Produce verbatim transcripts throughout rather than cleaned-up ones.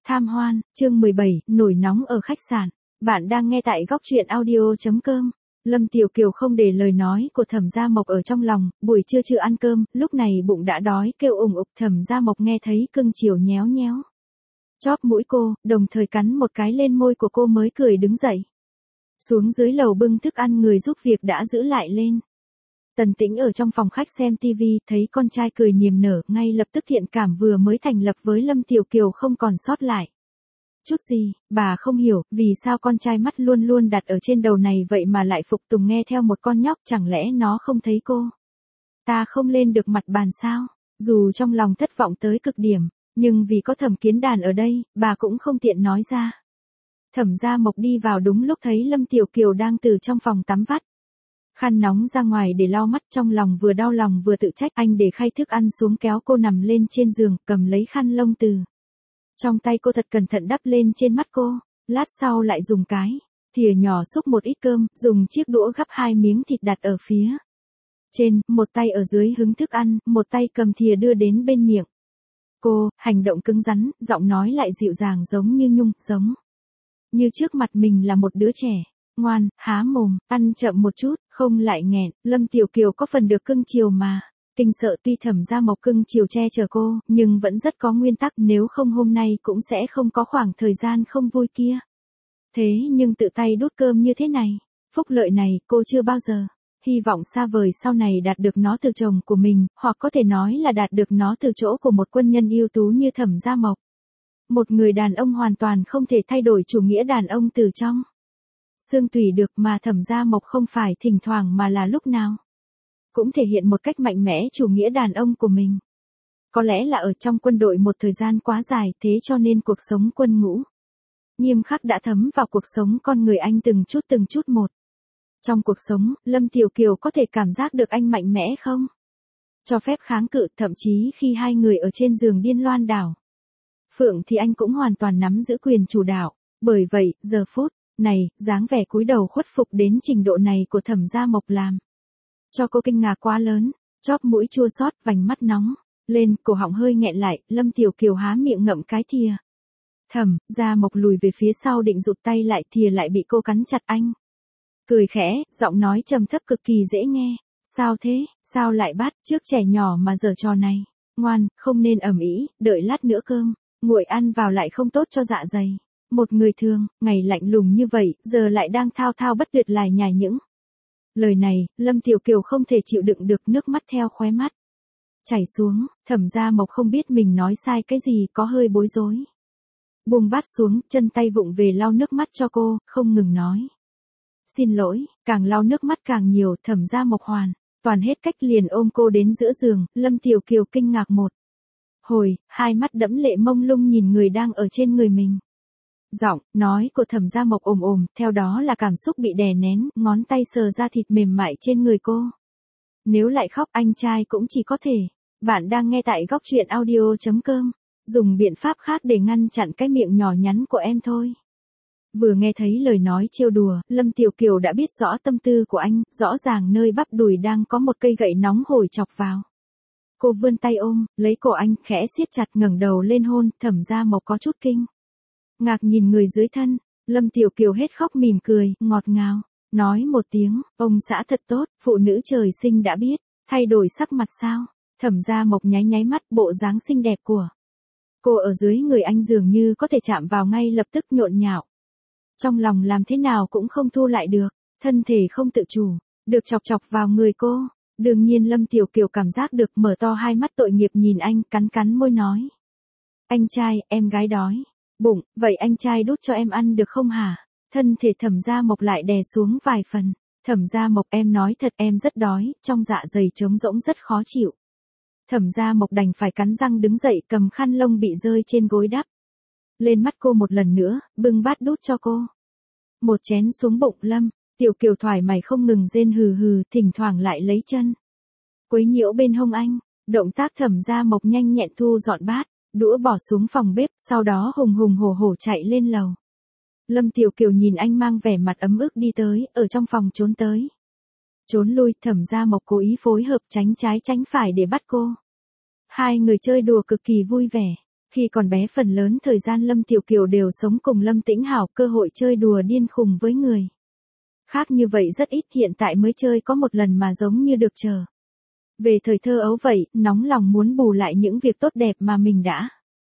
Tham hoan, chương mười bảy, nổi nóng ở khách sạn. Bạn đang nghe tại góc truyện audio.com. Lâm Tiểu Kiều không để lời nói của Thẩm Gia Mộc ở trong lòng, buổi trưa chưa ăn cơm, lúc này bụng đã đói, kêu ủng ục. Thẩm Gia Mộc nghe thấy cưng chiều nhéo nhéo chóp mũi cô, đồng thời cắn một cái lên môi của cô mới cười đứng dậy. Xuống dưới lầu bưng thức ăn, người giúp việc đã giữ lại lên. Tần Tĩnh ở trong phòng khách xem tivi, thấy con trai cười niềm nở, ngay lập tức thiện cảm vừa mới thành lập với Lâm Tiểu Kiều không còn sót lại chút gì. Bà không hiểu, vì sao con trai mắt luôn luôn đặt ở trên đầu này vậy mà lại phục tùng nghe theo một con nhóc, chẳng lẽ nó không thấy cô ta không lên được mặt bàn sao? Dù trong lòng thất vọng tới cực điểm, nhưng vì có Thẩm Kiến Đàn ở đây, bà cũng không tiện nói ra. Thẩm Gia Mộc đi vào đúng lúc thấy Lâm Tiểu Kiều đang từ trong phòng tắm vắt khăn nóng ra ngoài để lau mắt, trong lòng vừa đau lòng vừa tự trách. Anh để khay thức ăn xuống, kéo cô nằm lên trên giường, cầm lấy khăn lông từ trong tay cô thật cẩn thận đắp lên trên mắt cô, lát sau lại dùng cái thìa nhỏ xúc một ít cơm, dùng chiếc đũa gắp hai miếng thịt đặt ở phía trên, một tay ở dưới hứng thức ăn, một tay cầm thìa đưa đến bên miệng cô, hành động cứng rắn, giọng nói lại dịu dàng giống như nhung, giống như trước mặt mình là một đứa trẻ ngoan, há mồm, ăn chậm một chút, không lại nghẹn. Lâm Tiểu Kiều có phần được cưng chiều mà kinh sợ. Tuy Thẩm Gia Mộc cưng chiều che chở cô, nhưng vẫn rất có nguyên tắc, nếu không hôm nay cũng sẽ không có khoảng thời gian không vui kia. Thế nhưng tự tay đút cơm như thế này, phúc lợi này cô chưa bao giờ hy vọng xa vời sau này đạt được nó từ chồng của mình, hoặc có thể nói là đạt được nó từ chỗ của một quân nhân ưu tú như Thẩm Gia Mộc. Một người đàn ông hoàn toàn không thể thay đổi chủ nghĩa đàn ông từ trong xương tủy được, mà Thẩm Gia Mộc không phải thỉnh thoảng mà là lúc nào cũng thể hiện một cách mạnh mẽ chủ nghĩa đàn ông của mình. Có lẽ là ở trong quân đội một thời gian quá dài, thế cho nên cuộc sống quân ngũ nghiêm khắc đã thấm vào cuộc sống con người anh từng chút từng chút một. Trong cuộc sống, Lâm Tiểu Kiều có thể cảm giác được anh mạnh mẽ không cho phép kháng cự, thậm chí khi hai người ở trên giường điên loan đảo phượng thì anh cũng hoàn toàn nắm giữ quyền chủ đạo. Bởi vậy, giờ phút này, dáng vẻ cúi đầu khuất phục đến trình độ này của Thẩm Gia Mộc làm cho cô kinh ngạc quá lớn, chóp mũi chua xót, vành mắt nóng lên, cổ họng hơi nghẹn lại. Lâm Tiểu Kiều há miệng ngậm cái thìa. Thẩm Gia Mộc lùi về phía sau định rụt tay lại, thìa lại bị cô cắn chặt. Anh cười khẽ, giọng nói trầm thấp cực kỳ dễ nghe. Sao thế, sao lại bắt trước trẻ nhỏ mà giở trò này? Ngoan, không nên ầm ĩ, đợi lát nữa cơm nguội ăn vào lại không tốt cho dạ dày. Một người thường, ngày lạnh lùng như vậy, giờ lại đang thao thao bất tuyệt lải nhải những lời này. Lâm Tiểu Kiều không thể chịu đựng được, nước mắt theo khóe mắt chảy xuống. Thẩm Gia Mộc không biết mình nói sai cái gì, có hơi bối rối. Buông bát xuống, chân tay vụng về lau nước mắt cho cô, không ngừng nói xin lỗi, càng lau nước mắt càng nhiều. Thẩm Gia Mộc hoàn toàn hết cách, liền ôm cô đến giữa giường. Lâm Tiểu Kiều kinh ngạc một hồi, hai mắt đẫm lệ mông lung nhìn người đang ở trên người mình. Giọng nói của Thẩm Gia Mộc ồm ồm, theo đó là cảm xúc bị đè nén, ngón tay sờ ra thịt mềm mại trên người cô. Nếu lại khóc, anh trai cũng chỉ có thể. Bạn đang nghe tại góc truyện audio.com. Dùng biện pháp khác để ngăn chặn cái miệng nhỏ nhắn của em thôi. Vừa nghe thấy lời nói trêu đùa, Lâm Tiểu Kiều đã biết rõ tâm tư của anh, rõ ràng nơi bắp đùi đang có một cây gậy nóng hổi chọc vào. Cô vươn tay ôm lấy cổ anh, khẽ siết chặt, ngẩng đầu lên hôn. Thẩm Gia Mộc có chút kinh ngạc nhìn người dưới thân. Lâm Tiểu Kiều hết khóc mỉm cười, ngọt ngào nói một tiếng, ông xã thật tốt. Phụ nữ trời sinh đã biết thay đổi sắc mặt sao? Thẩm Gia Mộc nháy nháy mắt, bộ dáng xinh đẹp của cô ở dưới người anh dường như có thể chạm vào ngay lập tức, nhộn nhạo trong lòng làm thế nào cũng không thu lại được, thân thể không tự chủ được chọc chọc vào người cô. Đương nhiên Lâm Tiểu Kiều cảm giác được, mở to hai mắt tội nghiệp nhìn anh, cắn cắn môi nói: Anh trai, em gái đói bụng, vậy anh trai đút cho em ăn được không hả? Thân thể Thẩm Gia Mộc lại đè xuống vài phần. Thẩm Gia Mộc, em nói thật, em rất đói, trong dạ dày trống rỗng rất khó chịu. Thẩm Gia Mộc đành phải cắn răng đứng dậy, cầm khăn lông bị rơi trên gối đắp lên mắt cô một lần nữa, bưng bát đút cho cô một chén xuống bụng. Lâm Tiểu Kiều thoải mái không ngừng rên hừ hừ, thỉnh thoảng lại lấy chân quấy nhiễu bên hông anh. Động tác Thẩm Gia Mộc nhanh nhẹn thu dọn bát đũa bỏ xuống phòng bếp, sau đó hùng hùng hổ hổ chạy lên lầu. Lâm Tiểu Kiều nhìn anh mang vẻ mặt ấm ức đi tới, ở trong phòng trốn tới trốn lui. Thẩm Gia Mộc cố ý phối hợp, tránh trái tránh phải để bắt cô. Hai người chơi đùa cực kỳ vui vẻ. Khi còn bé phần lớn thời gian Lâm Tiểu Kiều đều sống cùng Lâm Tĩnh Hảo, cơ hội chơi đùa điên khùng với người khác như vậy rất ít, hiện tại mới chơi có một lần mà giống như được chờ. Về thời thơ ấu vậy, nóng lòng muốn bù lại những việc tốt đẹp mà mình đã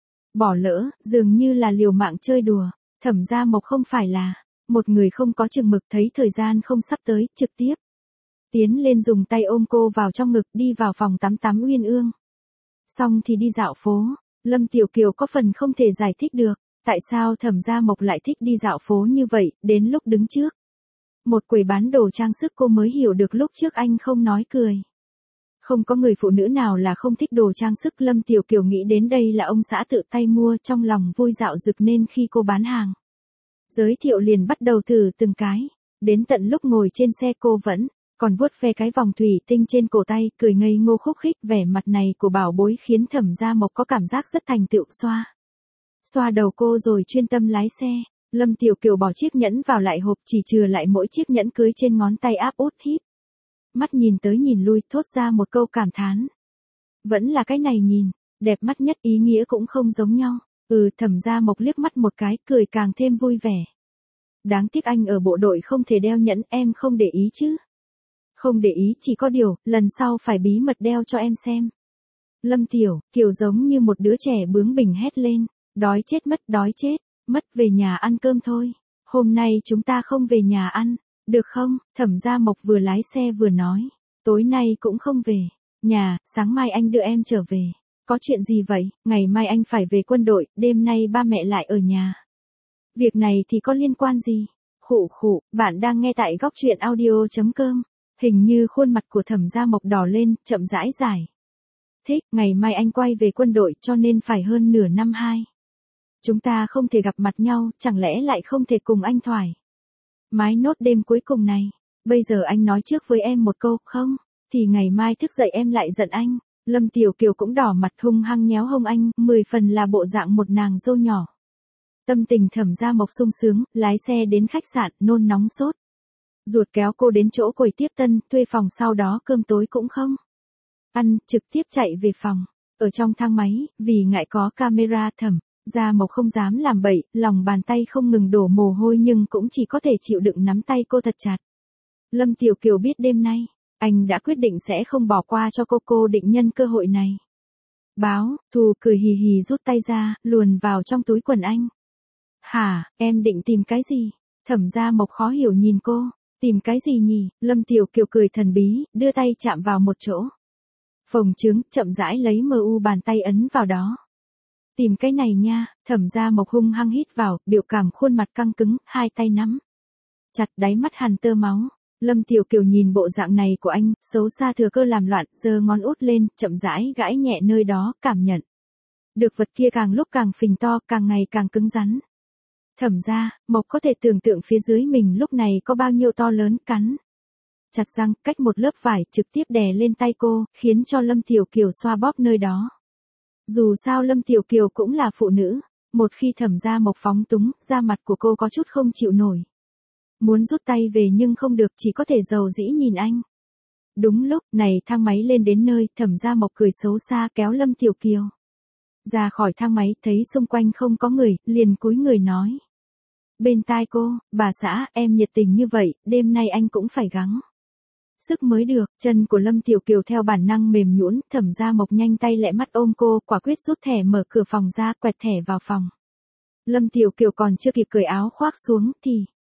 bỏ lỡ, dường như là liều mạng chơi đùa. Thẩm Gia Mộc không phải là một người không có chừng mực, thấy thời gian không sắp tới, trực tiếp tiến lên dùng tay ôm cô vào trong ngực, đi vào phòng tắm tắm uyên ương. Xong thì đi dạo phố. Lâm Tiểu Kiều có phần không thể giải thích được, tại sao Thẩm Gia Mộc lại thích đi dạo phố như vậy, đến lúc đứng trước một quầy bán đồ trang sức cô mới hiểu được lúc trước anh không nói cười. Không có người phụ nữ nào là không thích đồ trang sức, Lâm Tiểu Kiều nghĩ đến đây là ông xã tự tay mua, trong lòng vui dạo dực, nên khi cô bán hàng giới thiệu liền bắt đầu thử từng cái. Đến tận lúc ngồi trên xe cô vẫn còn vuốt ve cái vòng thủy tinh trên cổ tay, cười ngây ngô khúc khích. Vẻ mặt này của bảo bối khiến Thẩm Gia Mộc có cảm giác rất thành tựu. Xoa xoa đầu cô rồi chuyên tâm lái xe. Lâm Tiểu Kiều bỏ chiếc nhẫn vào lại hộp, chỉ chừa lại mỗi chiếc nhẫn cưới trên ngón tay, áp út híp mắt nhìn tới nhìn lui, thốt ra một câu cảm thán. Vẫn là cái này nhìn đẹp mắt nhất, ý nghĩa cũng không giống nhau. Ừ, Thẩm Gia Mộc liếc mắt một cái, cười càng thêm vui vẻ. Đáng tiếc anh ở bộ đội không thể đeo nhẫn, em không để ý chứ? Không để ý, chỉ có điều, lần sau phải bí mật đeo cho em xem. Lâm Tiểu Kiều giống như một đứa trẻ bướng bỉnh hét lên. Đói chết mất, đói chết mất, về nhà ăn cơm thôi. Hôm nay chúng ta không về nhà ăn, được không? Thẩm Gia Mộc vừa lái xe vừa nói. Tối nay cũng không về nhà, sáng mai anh đưa em trở về. Có chuyện gì vậy? Ngày mai anh phải về quân đội, đêm nay ba mẹ lại ở nhà. Việc này thì có liên quan gì? Khụ khụ, bạn đang nghe tại góc truyện audio chấm com. Hình như khuôn mặt của Thẩm Gia Mộc đỏ lên, chậm rãi giải thích, ngày mai anh quay về quân đội, cho nên phải hơn nửa năm hai chúng ta không thể gặp mặt nhau, chẳng lẽ lại không thể cùng anh thoải mái nốt đêm cuối cùng này? Bây giờ anh nói trước với em một câu, không thì ngày mai thức dậy em lại giận anh. Lâm Tiểu Kiều cũng đỏ mặt, hung hăng nhéo hông anh, mười phần là bộ dạng một nàng dâu nhỏ. Tâm tình Thẩm Gia Mộc sung sướng, lái xe đến khách sạn, nôn nóng sốt ruột kéo cô đến chỗ quầy tiếp tân, thuê phòng, sau đó cơm tối cũng không ăn, trực tiếp chạy về phòng. Ở trong thang máy, vì ngại có camera, Thẩm Gia Mộc không dám làm bậy, lòng bàn tay không ngừng đổ mồ hôi nhưng cũng chỉ có thể chịu đựng nắm tay cô thật chặt. Lâm Tiểu Kiều biết đêm nay anh đã quyết định sẽ không bỏ qua cho cô, cô định nhân cơ hội này báo thù. Cười hì hì rút tay ra, luồn vào trong túi quần anh. Hả, em định tìm cái gì? Thẩm Gia Mộc khó hiểu nhìn cô. Tìm cái gì nhỉ? Lâm Tiểu Kiều cười thần bí, đưa tay chạm vào một chỗ phồng trứng, chậm rãi lấy mờ u bàn tay ấn vào đó. Tìm cái này nha. Thẩm Gia Mộc hung hăng hít vào, biểu cảm khuôn mặt căng cứng, hai tay nắm chặt, đáy mắt hằn tơ máu. Lâm Tiểu Kiều nhìn bộ dạng này của anh, xấu xa thừa cơ làm loạn, giơ ngón út lên, chậm rãi gãi nhẹ nơi đó, cảm nhận được vật kia càng lúc càng phình to, càng ngày càng cứng rắn. Thẩm Gia Mộc có thể tưởng tượng phía dưới mình lúc này có bao nhiêu to lớn, cắn chặt răng, cách một lớp vải, trực tiếp đè lên tay cô, khiến cho Lâm Tiểu Kiều xoa bóp nơi đó. Dù sao Lâm Tiểu Kiều cũng là phụ nữ, một khi Thẩm Gia Mộc phóng túng, da mặt của cô có chút không chịu nổi. Muốn rút tay về nhưng không được, chỉ có thể dầu dĩ nhìn anh. Đúng lúc này thang máy lên đến nơi, Thẩm Gia Mộc cười xấu xa kéo Lâm Tiểu Kiều ra khỏi thang máy, thấy xung quanh không có người, liền cúi người nói bên tai cô, bà xã, em nhiệt tình như vậy, đêm nay anh cũng phải gắng sức mới được. Chân của Lâm Tiểu Kiều theo bản năng mềm nhũn, Thẩm Gia Mộc nhanh tay lẹ mắt ôm cô, quả quyết rút thẻ mở cửa phòng ra, quẹt thẻ vào phòng. Lâm Tiểu Kiều còn chưa kịp cởi áo khoác xuống thì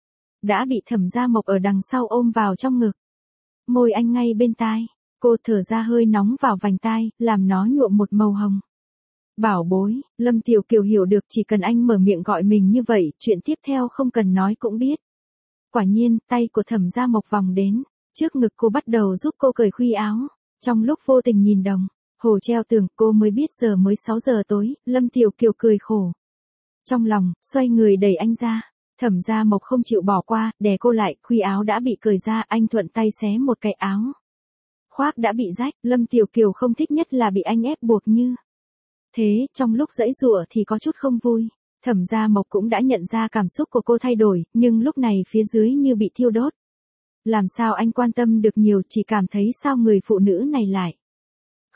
đã bị Thẩm Gia Mộc ở đằng sau ôm vào trong ngực. Môi anh ngay bên tai, cô thở ra hơi nóng vào vành tai, làm nó nhuộm một màu hồng. Bảo bối, Lâm Tiểu Kiều hiểu được chỉ cần anh mở miệng gọi mình như vậy, chuyện tiếp theo không cần nói cũng biết. Quả nhiên, tay của Thẩm Gia Mộc vòng đến trước ngực cô, bắt đầu giúp cô cởi khuy áo. Trong lúc vô tình nhìn đồng hồ treo tường, cô mới biết giờ mới sáu giờ tối. Lâm Tiểu Kiều cười khổ trong lòng, xoay người đẩy anh ra. Thẩm Gia Mộc không chịu bỏ qua, đè cô lại, khuy áo đã bị cởi ra, anh thuận tay xé một cái áo khoác đã bị rách. Lâm Tiểu Kiều không thích nhất là bị anh ép buộc như thế, trong lúc giãy giụa thì có chút không vui. Thẩm Gia Mộc cũng đã nhận ra cảm xúc của cô thay đổi, nhưng lúc này phía dưới như bị thiêu đốt. Làm sao anh quan tâm được nhiều, chỉ cảm thấy sao người phụ nữ này lại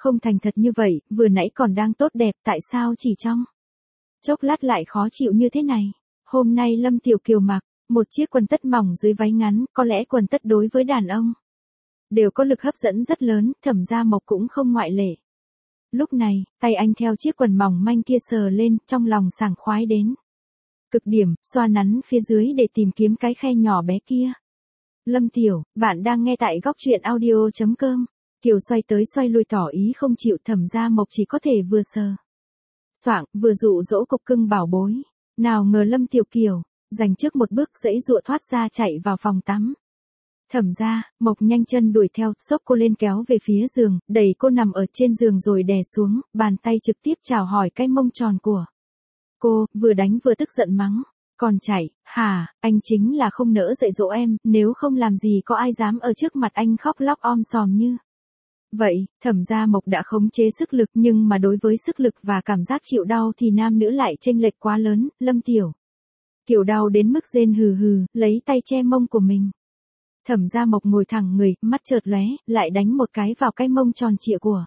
không thành thật như vậy, vừa nãy còn đang tốt đẹp, tại sao chỉ trong chốc lát lại khó chịu như thế này. Hôm nay Lâm Tiểu Kiều mặc một chiếc quần tất mỏng dưới váy ngắn, có lẽ quần tất đối với đàn ông đều có lực hấp dẫn rất lớn, Thẩm Gia Mộc cũng không ngoại lệ. Lúc này, tay anh theo chiếc quần mỏng manh kia sờ lên, trong lòng sảng khoái đến cực điểm, xoa nắn phía dưới để tìm kiếm cái khe nhỏ bé kia. Lâm Tiểu, bạn đang nghe tại góc truyện audio.com. Kiều xoay tới xoay lui tỏ ý không chịu, Thẩm Gia Mộc chỉ có thể vừa sờ soạng, vừa dụ dỗ cục cưng bảo bối. Nào ngờ Lâm Tiểu Kiều giành trước một bước giãy giụa thoát ra chạy vào phòng tắm. Thẩm Gia Mộc nhanh chân đuổi theo, xốc cô lên kéo về phía giường, đẩy cô nằm ở trên giường rồi đè xuống, bàn tay trực tiếp chào hỏi cái mông tròn của cô, vừa đánh vừa tức giận mắng. Còn chạy, hả, anh chính là không nỡ dạy dỗ em, nếu không làm gì có ai dám ở trước mặt anh khóc lóc om sòm như vậy. Thẩm Gia Mộc đã khống chế sức lực, nhưng mà đối với sức lực và cảm giác chịu đau thì nam nữ lại chênh lệch quá lớn. Lâm Tiểu Kiều đau đến mức rên hừ hừ, lấy tay che mông của mình. Thẩm Gia Mộc ngồi thẳng người, mắt chợt lóe, lại đánh một cái vào cái mông tròn trịa của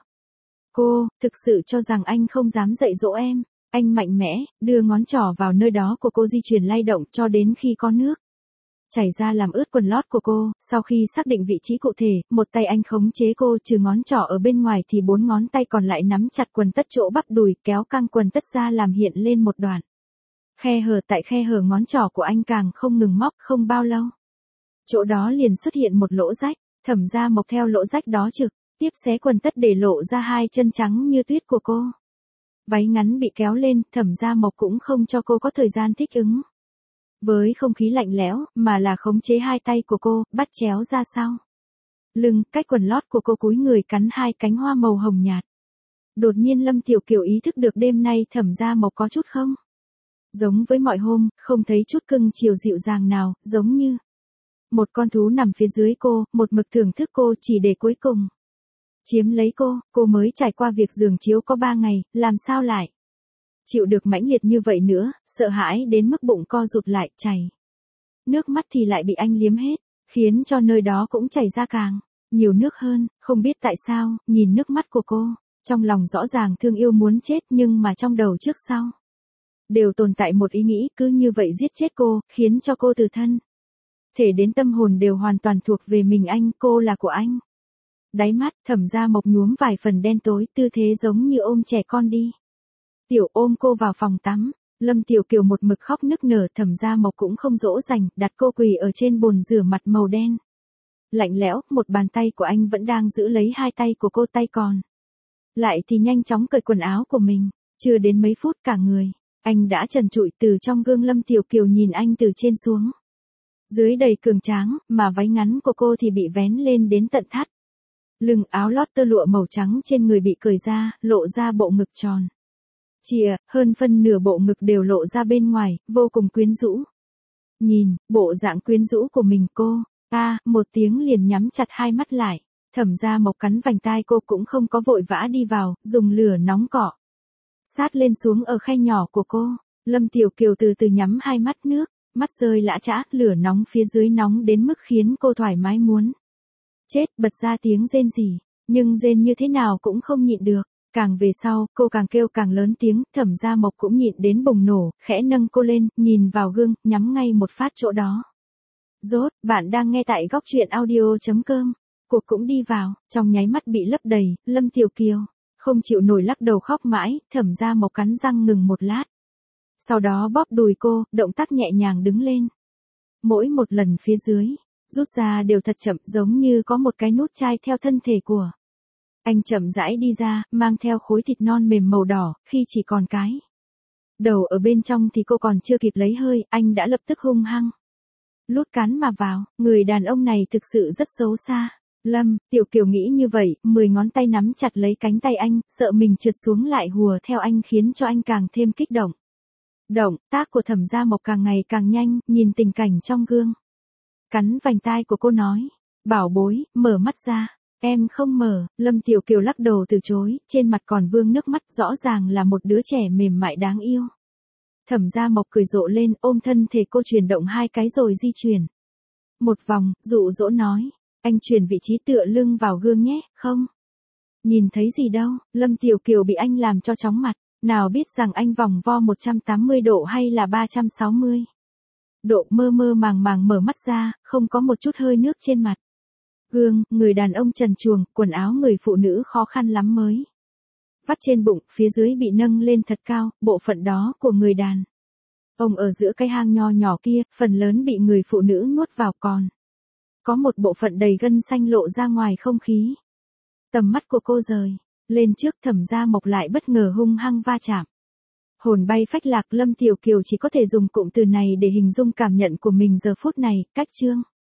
cô. Thực sự cho rằng anh không dám dạy dỗ em. Anh mạnh mẽ, đưa ngón trỏ vào nơi đó của cô di chuyển lay động cho đến khi có nước chảy ra làm ướt quần lót của cô. Sau khi xác định vị trí cụ thể, một tay anh khống chế cô, trừ ngón trỏ ở bên ngoài thì bốn ngón tay còn lại nắm chặt quần tất chỗ bắp đùi, kéo căng quần tất ra làm hiện lên một đoạn khe hở. Tại khe hở ngón trỏ của anh càng không ngừng móc, không bao lâu chỗ đó liền xuất hiện một lỗ rách. Thẩm Gia Mộc theo lỗ rách đó trực tiếp xé quần tất để lộ ra hai chân trắng như tuyết của cô. Váy ngắn bị kéo lên, Thẩm Gia Mộc cũng không cho cô có thời gian thích ứng với không khí lạnh lẽo, mà là khống chế hai tay của cô, bắt chéo ra sau lưng, cách quần lót của cô cúi người cắn hai cánh hoa màu hồng nhạt. Đột nhiên Lâm Tiểu Kiều ý thức được đêm nay Thẩm Gia Mộc có chút không giống với mọi hôm, không thấy chút cưng chiều dịu dàng nào, giống như một con thú nằm phía dưới cô, một mực thưởng thức cô chỉ để cuối cùng chiếm lấy cô. Cô mới trải qua việc giường chiếu có ba ngày, làm sao lại chịu được mãnh liệt như vậy nữa, sợ hãi đến mức bụng co rụt lại, chảy nước mắt thì lại bị anh liếm hết, khiến cho nơi đó cũng chảy ra càng nhiều nước hơn. Không biết tại sao, nhìn nước mắt của cô, trong lòng rõ ràng thương yêu muốn chết, nhưng mà trong đầu trước sau đều tồn tại một ý nghĩ, cứ như vậy giết chết cô, khiến cho cô từ thân thể đến tâm hồn đều hoàn toàn thuộc về mình anh, cô là của anh. Đáy mắt, Thẩm Gia Mộc nhuốm vài phần đen tối, tư thế giống như ôm trẻ con đi. Tiểu ôm cô vào phòng tắm, Lâm Tiểu Kiều một mực khóc nức nở, Thẩm Gia Mộc cũng không dỗ dành, đặt cô quỳ ở trên bồn rửa mặt màu đen lạnh lẽo, một bàn tay của anh vẫn đang giữ lấy hai tay của cô, tay còn lại thì nhanh chóng cởi quần áo của mình. Chưa đến mấy phút cả người anh đã trần trụi. Từ trong gương Lâm Tiểu Kiều nhìn anh từ trên xuống dưới đầy cường tráng, mà váy ngắn của cô thì bị vén lên đến tận thắt lưng, áo lót tơ lụa màu trắng trên người bị cởi ra, lộ ra bộ ngực tròn chìa, hơn phân nửa bộ ngực đều lộ ra bên ngoài, vô cùng quyến rũ. Nhìn bộ dạng quyến rũ của mình, cô a à, một tiếng liền nhắm chặt hai mắt lại. Thẩm Gia Mộc cắn vành tai cô, cũng không có vội vã đi vào, dùng lửa nóng cọ sát lên xuống ở khe nhỏ của cô. Lâm Tiểu Kiều từ từ nhắm hai mắt, nước mắt rơi lã chã, lửa nóng phía dưới nóng đến mức khiến cô thoải mái muốn chết, bật ra tiếng rên rỉ, nhưng rên như thế nào cũng không nhịn được. Càng về sau, cô càng kêu càng lớn tiếng, Thẩm Gia Mộc cũng nhịn đến bùng nổ, khẽ nâng cô lên, nhìn vào gương, nhắm ngay một phát chỗ đó. Rốt, bạn đang nghe tại góc truyện audio.com. Cuộc cũng đi vào, trong nháy mắt bị lấp đầy, Lâm Tiểu Kiều không chịu nổi lắc đầu khóc mãi. Thẩm Gia Mộc cắn răng ngừng một lát, sau đó bóp đùi cô, động tác nhẹ nhàng đứng lên. Mỗi một lần phía dưới rút ra đều thật chậm, giống như có một cái nút chai theo thân thể của anh chậm rãi đi ra, mang theo khối thịt non mềm màu đỏ. Khi chỉ còn cái đầu ở bên trong thì cô còn chưa kịp lấy hơi, anh đã lập tức hung hăng lút cắn mà vào. Người đàn ông này thực sự rất xấu xa. Lâm Tiểu Kiều nghĩ như vậy, mười ngón tay nắm chặt lấy cánh tay anh, sợ mình trượt xuống lại hùa theo anh, khiến cho anh càng thêm kích động. Động tác của Thẩm Gia Mộc càng ngày càng nhanh, nhìn tình cảnh trong gương, cắn vành tai của cô nói, bảo bối, mở mắt ra. Em không mở. Lâm Tiểu Kiều lắc đầu từ chối, trên mặt còn vương nước mắt, rõ ràng là một đứa trẻ mềm mại đáng yêu. Thẩm Gia Mộc cười rộ lên, ôm thân thể cô chuyển động hai cái rồi di chuyển một vòng, dụ dỗ nói, anh chuyển vị trí tựa lưng vào gương nhé, không Nhìn thấy gì đâu, Lâm Tiểu Kiều bị anh làm cho chóng mặt, nào biết rằng anh vòng vo một trăm tám mươi độ hay là ba trăm sáu mươi độ, mơ mơ màng màng mở mắt ra, không có một chút hơi nước trên mặt. Gương, người đàn ông trần truồng, quần áo người phụ nữ khó khăn lắm mới vắt trên bụng, phía dưới bị nâng lên thật cao, bộ phận đó của người đàn ông ở giữa cái hang nho nhỏ kia, phần lớn bị người phụ nữ nuốt vào, còn có một bộ phận đầy gân xanh lộ ra ngoài không khí. Tầm mắt của cô rời lên trước, Thẩm Gia Mộc lại bất ngờ hung hăng va chạm. Hồn bay phách lạc, Lâm Tiểu Kiều chỉ có thể dùng cụm từ này để hình dung cảm nhận của mình giờ phút này, cách chương.